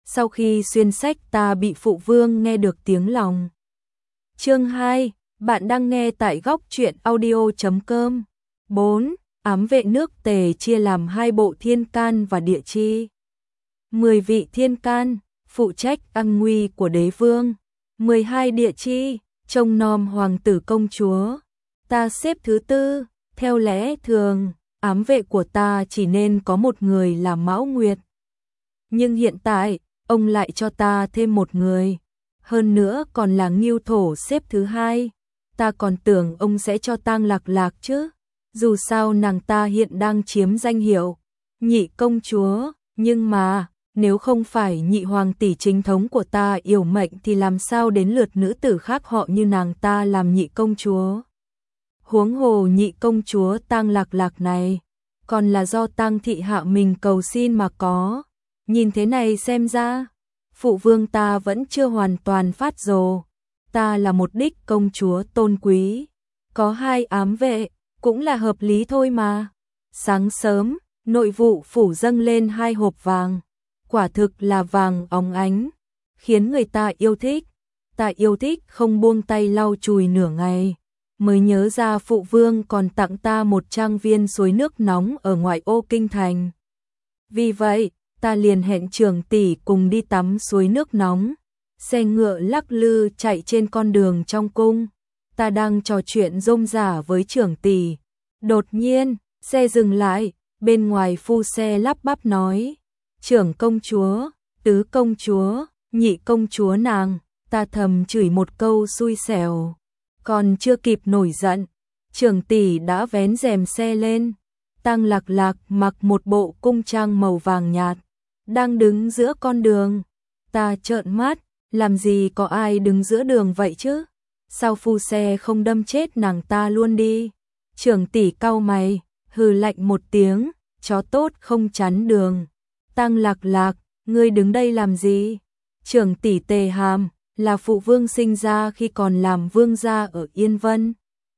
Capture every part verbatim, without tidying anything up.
sau khi xuyên sách ta bị phụ vương nghe được tiếng lòng. Chương hai, bạn đang nghe tại góc truyện audio chấm com. bốn. Ám vệ nước Tề chia làm hai bộ thiên can và địa chi. mười vị thiên can, phụ trách an nguy của đế vương. mười hai địa chi, trông nom hoàng tử công chúa. Ta xếp thứ tư, theo lẽ thường, ám vệ của ta chỉ nên có một người là Mão Nguyệt. Nhưng hiện tại, ông lại cho ta thêm một người. Hơn nữa còn là Ngưu Thổ xếp thứ hai. Ta còn tưởng ông sẽ cho Tang Lạc Lạc chứ. Dù sao nàng ta hiện đang chiếm danh hiệu nhị công chúa. Nhưng mà, nếu không phải nhị hoàng tỷ chính thống của ta yểu mệnh thì làm sao đến lượt nữ tử khác họ như nàng ta làm nhị công chúa. Huống hồ nhị công chúa Tang Lạc Lạc này, còn là do Tang thị hạ mình cầu xin mà có. Nhìn thế này xem ra, phụ vương ta vẫn chưa hoàn toàn phát rồ. Ta là một đích công chúa tôn quý, có hai ám vệ, cũng là hợp lý thôi mà. Sáng sớm, nội vụ phủ dâng lên hai hộp vàng, quả thực là vàng óng ánh, khiến người ta yêu thích. Ta yêu thích không buông tay lau chùi nửa ngày, mới nhớ ra phụ vương còn tặng ta một trang viên suối nước nóng ở ngoại ô kinh thành. Vì vậy, ta liền hẹn trưởng tỷ cùng đi tắm suối nước nóng. Xe ngựa lắc lư chạy trên con đường trong cung. Ta đang trò chuyện rôm rả với trưởng tỷ. Đột nhiên, xe dừng lại, bên ngoài phu xe lắp bắp nói: "Trưởng công chúa, tứ công chúa, nhị công chúa nàng." Ta thầm chửi một câu xui xẻo. Còn chưa kịp nổi giận, trưởng tỷ đã vén rèm xe lên. Tang Lạc Lạc mặc một bộ cung trang màu vàng nhạt, đang đứng giữa con đường. Ta trợn mắt, làm gì có ai đứng giữa đường vậy chứ? Sao phu xe không đâm chết nàng ta luôn đi? Trưởng tỷ cau mày, hừ lạnh một tiếng, chó tốt không chắn đường. Tang Lạc Lạc, ngươi đứng đây làm gì? Trưởng tỷ Tề Hàm, là phụ vương sinh ra khi còn làm vương gia ở Yên Vân.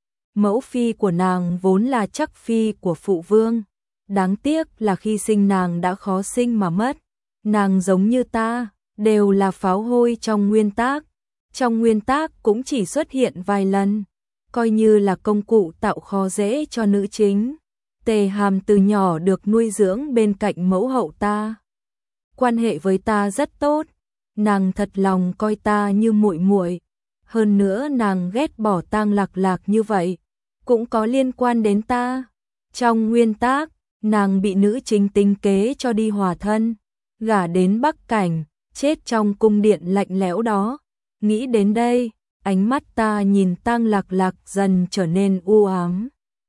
Mẫu phi của nàng vốn là chắc phi của phụ vương. Đáng tiếc là khi sinh nàng đã khó sinh mà mất. Nàng giống như ta, đều là pháo hôi trong nguyên tác. Trong nguyên tác cũng chỉ xuất hiện vài lần, coi như là công cụ tạo khó dễ cho nữ chính. Tề Hàm từ nhỏ được nuôi dưỡng bên cạnh mẫu hậu ta. Quan hệ với ta rất tốt, nàng thật lòng coi ta như muội muội. Hơn nữa nàng ghét bỏ Tang Lạc Lạc như vậy, cũng có liên quan đến ta. Trong nguyên tác, nàng bị nữ chính tính kế cho đi hòa thân, gả đến Bắc Cảnh, chết trong cung điện lạnh lẽo đó. Nghĩ đến đây, ánh mắt ta nhìn Tang Lạc Lạc dần trở nên u ám.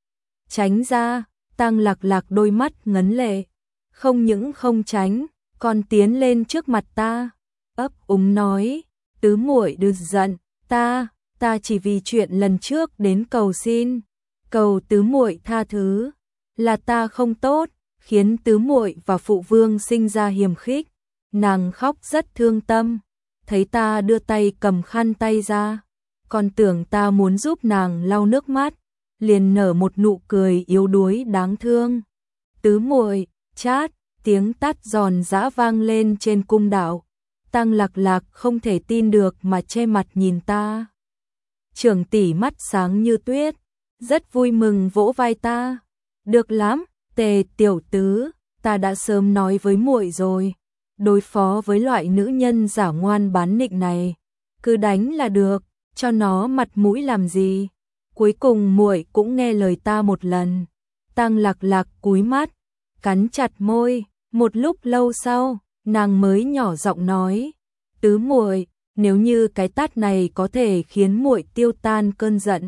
Tránh ra, Tang Lạc Lạc đôi mắt ngấn lệ, không những không tránh, còn tiến lên trước mặt ta, ấp úng nói: "Tứ muội đừng giận, ta, ta chỉ vì chuyện lần trước đến cầu xin, cầu tứ muội tha thứ, là ta không tốt, khiến tứ muội và phụ vương sinh ra hiềm khích." Nàng khóc rất thương tâm, thấy ta đưa tay cầm khăn tay ra, còn tưởng ta muốn giúp nàng lau nước mắt, liền nở một nụ cười yếu đuối đáng thương. "Tứ muội." Chát, tiếng tát giòn giã vang lên trên cung đạo. Tang Lạc Lạc không thể tin được mà che mặt nhìn ta. Trưởng tỷ mắt sáng như tuyết, rất vui mừng vỗ vai ta. "Được lắm, Tề tiểu tứ, ta đã sớm nói với muội rồi, đối phó với loại nữ nhân giả ngoan bán nịnh này, cứ đánh là được, cho nó mặt mũi làm gì." Cuối cùng muội cũng nghe lời ta một lần. Tang Lạc Lạc cúi mắt, cắn chặt môi, một lúc lâu sau, nàng mới nhỏ giọng nói: "Tứ muội, nếu như cái tát này có thể khiến muội tiêu tan cơn giận."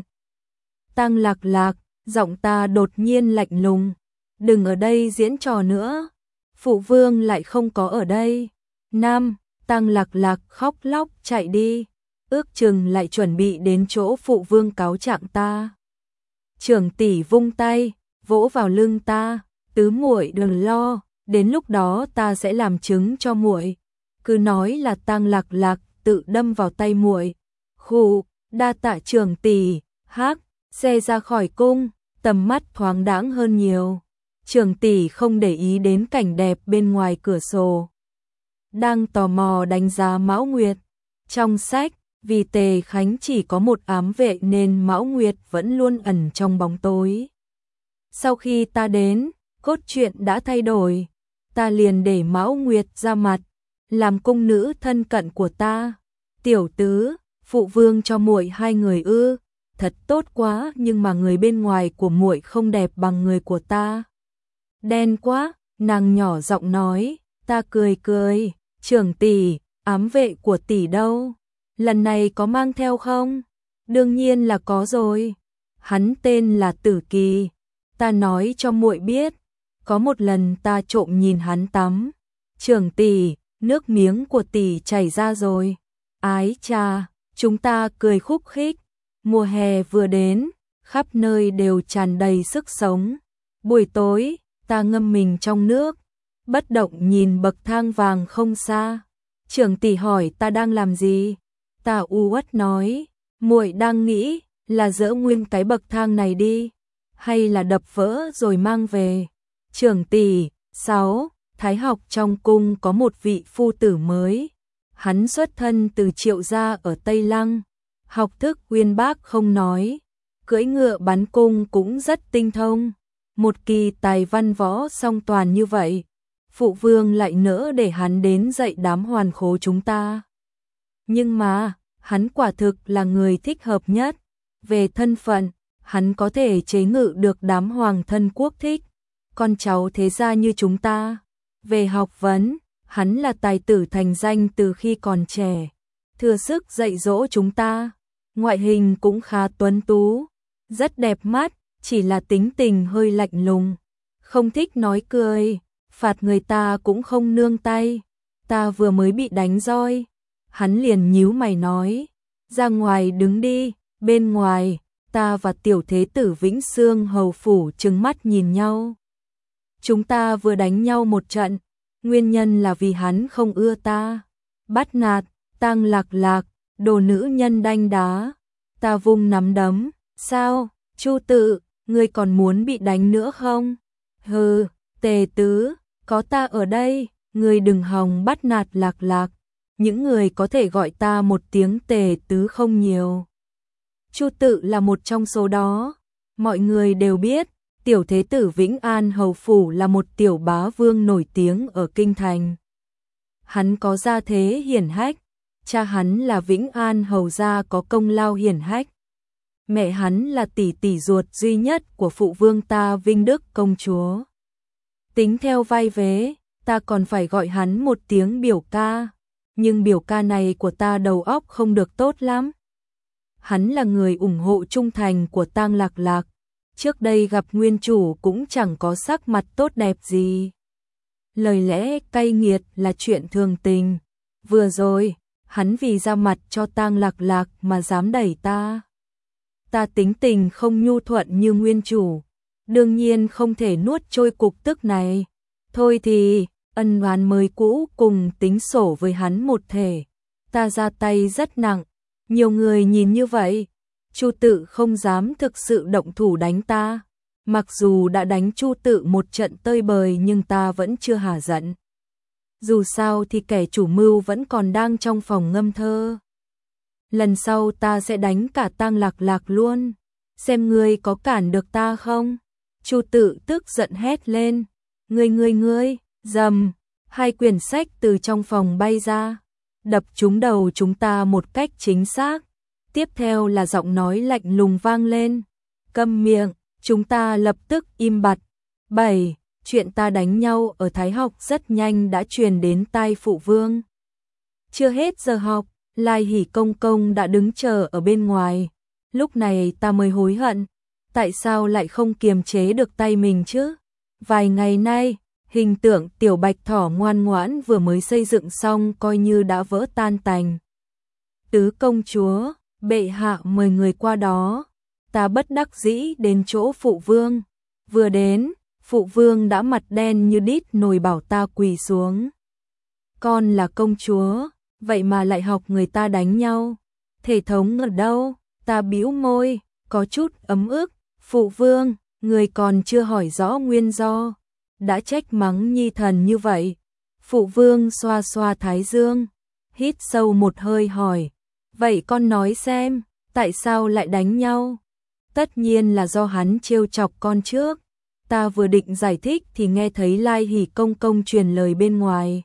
Tang Lạc Lạc, giọng ta đột nhiên lạnh lùng: "Đừng ở đây diễn trò nữa, phụ vương lại không có ở đây." Năm, Tang Lạc Lạc khóc lóc chạy đi, ước chừng lại chuẩn bị đến chỗ phụ vương cáo trạng ta. Trưởng tỷ vung tay, vỗ vào lưng ta: "Tứ muội đừng lo, đến lúc đó ta sẽ làm chứng cho muội." Cứ nói là Tang Lạc Lạc tự đâm vào tay muội. Khụ, đa tạ trưởng tỷ. Hắc, xe ra khỏi cung, tầm mắt thoáng đãng hơn nhiều. Trưởng tỷ không để ý đến cảnh đẹp bên ngoài cửa sổ. đang tò mò đánh giá Mão Nguyệt. Trong sách, vì Tề Khánh chỉ có một ám vệ nên Mão Nguyệt vẫn luôn ẩn trong bóng tối. Sau khi ta đến, cốt truyện đã thay đổi. Ta liền để Mão Nguyệt ra mặt, làm cung nữ thân cận của ta. Tiểu tứ, phụ vương cho muội hai người ư? Thật tốt quá, nhưng mà người bên ngoài của muội không đẹp bằng người của ta. Đen quá, nàng nhỏ giọng nói. Ta cười cười, trưởng tỷ, ám vệ của tỷ đâu? Lần này có mang theo không? Đương nhiên là có rồi. Hắn tên là Tử Kỳ. Ta nói cho muội biết, có một lần ta trộm nhìn hắn tắm. Trưởng tỷ, nước miếng của tỷ chảy ra rồi. Ái cha, chúng ta cười khúc khích. Mùa hè vừa đến, khắp nơi đều tràn đầy sức sống. Buổi tối, ta ngâm mình trong nước, bất động nhìn bậc thang vàng không xa. Trưởng tỷ hỏi ta đang làm gì? Ta u uất nói, muội đang nghĩ là dỡ nguyên cái bậc thang này đi, hay là đập vỡ rồi mang về. Trưởng tỷ, sáu, Thái học trong cung có một vị phu tử mới. Hắn xuất thân từ Triệu gia ở Tây Lăng, học thức uyên bác không nói, cưỡi ngựa bắn cung cũng rất tinh thông. Một kỳ tài văn võ song toàn như vậy, phụ vương lại nỡ để hắn đến dạy đám hoàn khố chúng ta. Nhưng mà, hắn quả thực là người thích hợp nhất. Về thân phận, hắn có thể chế ngự được đám hoàng thân quốc thích, con cháu thế gia như chúng ta. Về học vấn, hắn là tài tử thành danh từ khi còn trẻ, thừa sức dạy dỗ chúng ta. Ngoại hình cũng khá tuấn tú, rất đẹp mắt, chỉ là tính tình hơi lạnh lùng, không thích nói cười, phạt người ta cũng không nương tay. Ta vừa mới bị đánh roi, hắn liền nhíu mày nói, ra ngoài đứng đi. Bên ngoài, ta và tiểu thế tử Vĩnh Xương hầu phủ trừng mắt nhìn nhau. Chúng ta vừa đánh nhau một trận, nguyên nhân là vì hắn không ưa ta, bắt nạt, tang lạc lạc, đồ nữ nhân đanh đá. Ta vung nắm đấm, sao, Chu Tự, ngươi còn muốn bị đánh nữa không? Hừ, Tề tứ, có ta ở đây, ngươi đừng hòng bắt nạt lạc lạc. Những người có thể gọi ta một tiếng Tề tứ không nhiều. Chu Tự là một trong số đó. Mọi người đều biết, tiểu thế tử Vĩnh An hầu phủ là một tiểu bá vương nổi tiếng ở kinh thành. Hắn có gia thế hiển hách, cha hắn là Vĩnh An hầu gia có công lao hiển hách. Mẹ hắn là tỷ tỷ ruột duy nhất của phụ vương ta Vinh Đức công chúa. Tính theo vai vế, ta còn phải gọi hắn một tiếng biểu ca, nhưng biểu ca này của ta đầu óc không được tốt lắm. Hắn là người ủng hộ trung thành của Tang Lạc Lạc, trước đây gặp nguyên chủ cũng chẳng có sắc mặt tốt đẹp gì. Lời lẽ cay nghiệt là chuyện thường tình. Vừa rồi, hắn vì ra mặt cho Tang Lạc Lạc mà dám đẩy ta. Ta tính tình không nhu thuận như nguyên chủ, đương nhiên không thể nuốt trôi cục tức này. Thôi thì, ân oán mới cũ cùng tính sổ với hắn một thể. Ta ra tay rất nặng, nhiều người nhìn như vậy, Chu Tự không dám thực sự động thủ đánh ta. Mặc dù đã đánh Chu Tự một trận tơi bời nhưng ta vẫn chưa hả giận. Dù sao thì kẻ chủ mưu vẫn còn đang trong phòng ngâm thơ. Lần sau ta sẽ đánh cả Tang Lạc Lạc luôn, xem ngươi có cản được ta không. Chu Tự tức giận hét lên, ngươi ngươi ngươi, rầm, hai quyển sách từ trong phòng bay ra, đập trúng đầu chúng ta một cách chính xác. Tiếp theo là giọng nói lạnh lùng vang lên, câm miệng. Chúng ta lập tức im bặt. bảy. Chuyện ta đánh nhau ở Thái học rất nhanh đã truyền đến tai phụ vương. Chưa hết giờ học, Lai Hỷ công công đã đứng chờ ở bên ngoài. Lúc này ta mới hối hận, tại sao lại không kiềm chế được tay mình chứ? Vài ngày nay, hình tượng tiểu bạch thỏ ngoan ngoãn vừa mới xây dựng xong coi như đã vỡ tan tành. Tứ công chúa, bệ hạ mời người qua đó. Ta bất đắc dĩ đến chỗ phụ vương. Vừa đến, phụ vương đã mặt đen như đít nồi bảo ta quỳ xuống. Con là công chúa, vậy mà lại học người ta đánh nhau. Thể thống ở đâu? Ta bĩu môi, có chút ấm ức. Phụ vương, người còn chưa hỏi rõ nguyên do, đã trách mắng nhi thần như vậy. Phụ vương xoa xoa thái dương, hít sâu một hơi hỏi, vậy con nói xem, tại sao lại đánh nhau? Tất nhiên là do hắn trêu chọc con trước. Ta vừa định giải thích thì nghe thấy Lai Hỷ công công truyền lời bên ngoài.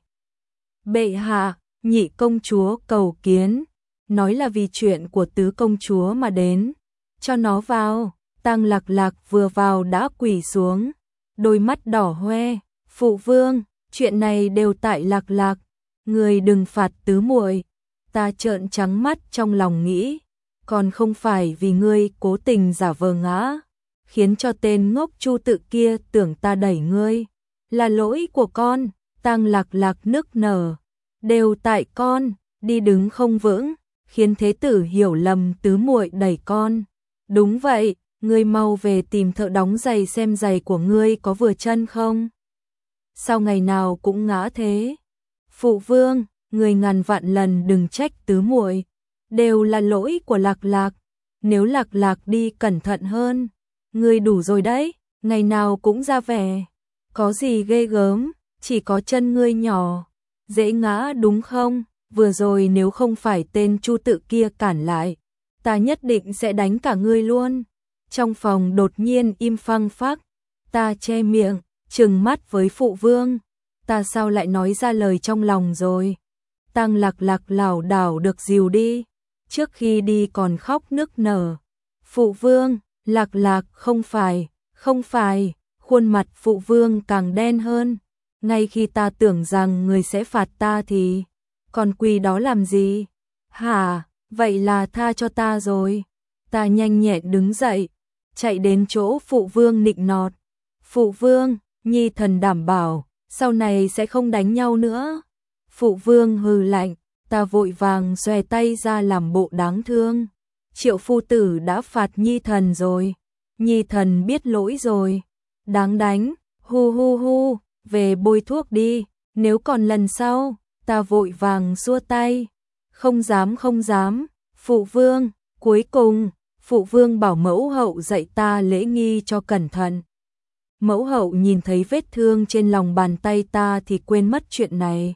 Bệ hạ, nhị công chúa cầu kiến, nói là vì chuyện của tứ công chúa mà đến, cho nó vào. Tang Lạc Lạc vừa vào đã quỳ xuống, đôi mắt đỏ hoe, phụ vương, chuyện này đều tại Lạc Lạc, người đừng phạt tứ muội. Ta trợn trắng mắt trong lòng nghĩ, còn không phải vì ngươi cố tình giả vờ ngã, khiến cho tên ngốc Chu Tự kia tưởng ta đẩy ngươi, là lỗi của con. Tang Lạc Lạc nức nở, đều tại con, đi đứng không vững, khiến thế tử hiểu lầm tứ muội đẩy con. Đúng vậy, ngươi mau về tìm thợ đóng giày xem giày của ngươi có vừa chân không? Sao ngày nào cũng ngã thế? Phụ vương, người ngàn vạn lần đừng trách tứ muội, đều là lỗi của Lạc Lạc, nếu Lạc Lạc đi cẩn thận hơn, ngươi đủ rồi đấy, ngày nào cũng ra vẻ, có gì ghê gớm, chỉ có chân ngươi nhỏ, dễ ngã đúng không? Vừa rồi nếu không phải tên Chu Tự kia cản lại, ta nhất định sẽ đánh cả ngươi luôn. Trong phòng đột nhiên im phăng phắc, ta che miệng, trừng mắt với phụ vương, ta sao lại nói ra lời trong lòng rồi? Tang Lạc Lạc lảo đảo được dìu đi, trước khi đi còn khóc nức nở. Phụ vương, Lạc Lạc không phải, không phải, khuôn mặt phụ vương càng đen hơn. Ngay khi ta tưởng rằng người sẽ phạt ta thì, còn quỳ đó làm gì? Hả, vậy là tha cho ta rồi. Ta nhanh nhẹn đứng dậy, chạy đến chỗ phụ vương nịnh nọt. Phụ vương, nhi thần đảm bảo, sau này sẽ không đánh nhau nữa. Phụ vương hừ lạnh, ta vội vàng xòe tay ra làm bộ đáng thương. Triệu phu tử đã phạt nhi thần rồi, nhi thần biết lỗi rồi. Đáng đánh, hu hu hu, về bôi thuốc đi, nếu còn lần sau, ta vội vàng xua tay. Không dám không dám, phụ vương, cuối cùng, phụ vương bảo mẫu hậu dạy ta lễ nghi cho cẩn thận. Mẫu hậu nhìn thấy vết thương trên lòng bàn tay ta thì quên mất chuyện này.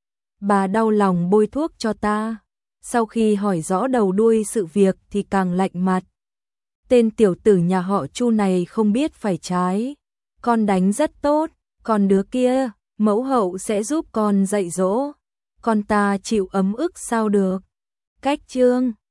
Bà đau lòng bôi thuốc cho ta, sau khi hỏi rõ đầu đuôi sự việc thì càng lạnh mặt. Tên tiểu tử nhà họ Chu này không biết phải trái, con đánh rất tốt, còn đứa kia, mẫu hậu sẽ giúp con dạy dỗ, con ta chịu ấm ức sao được. Cách chương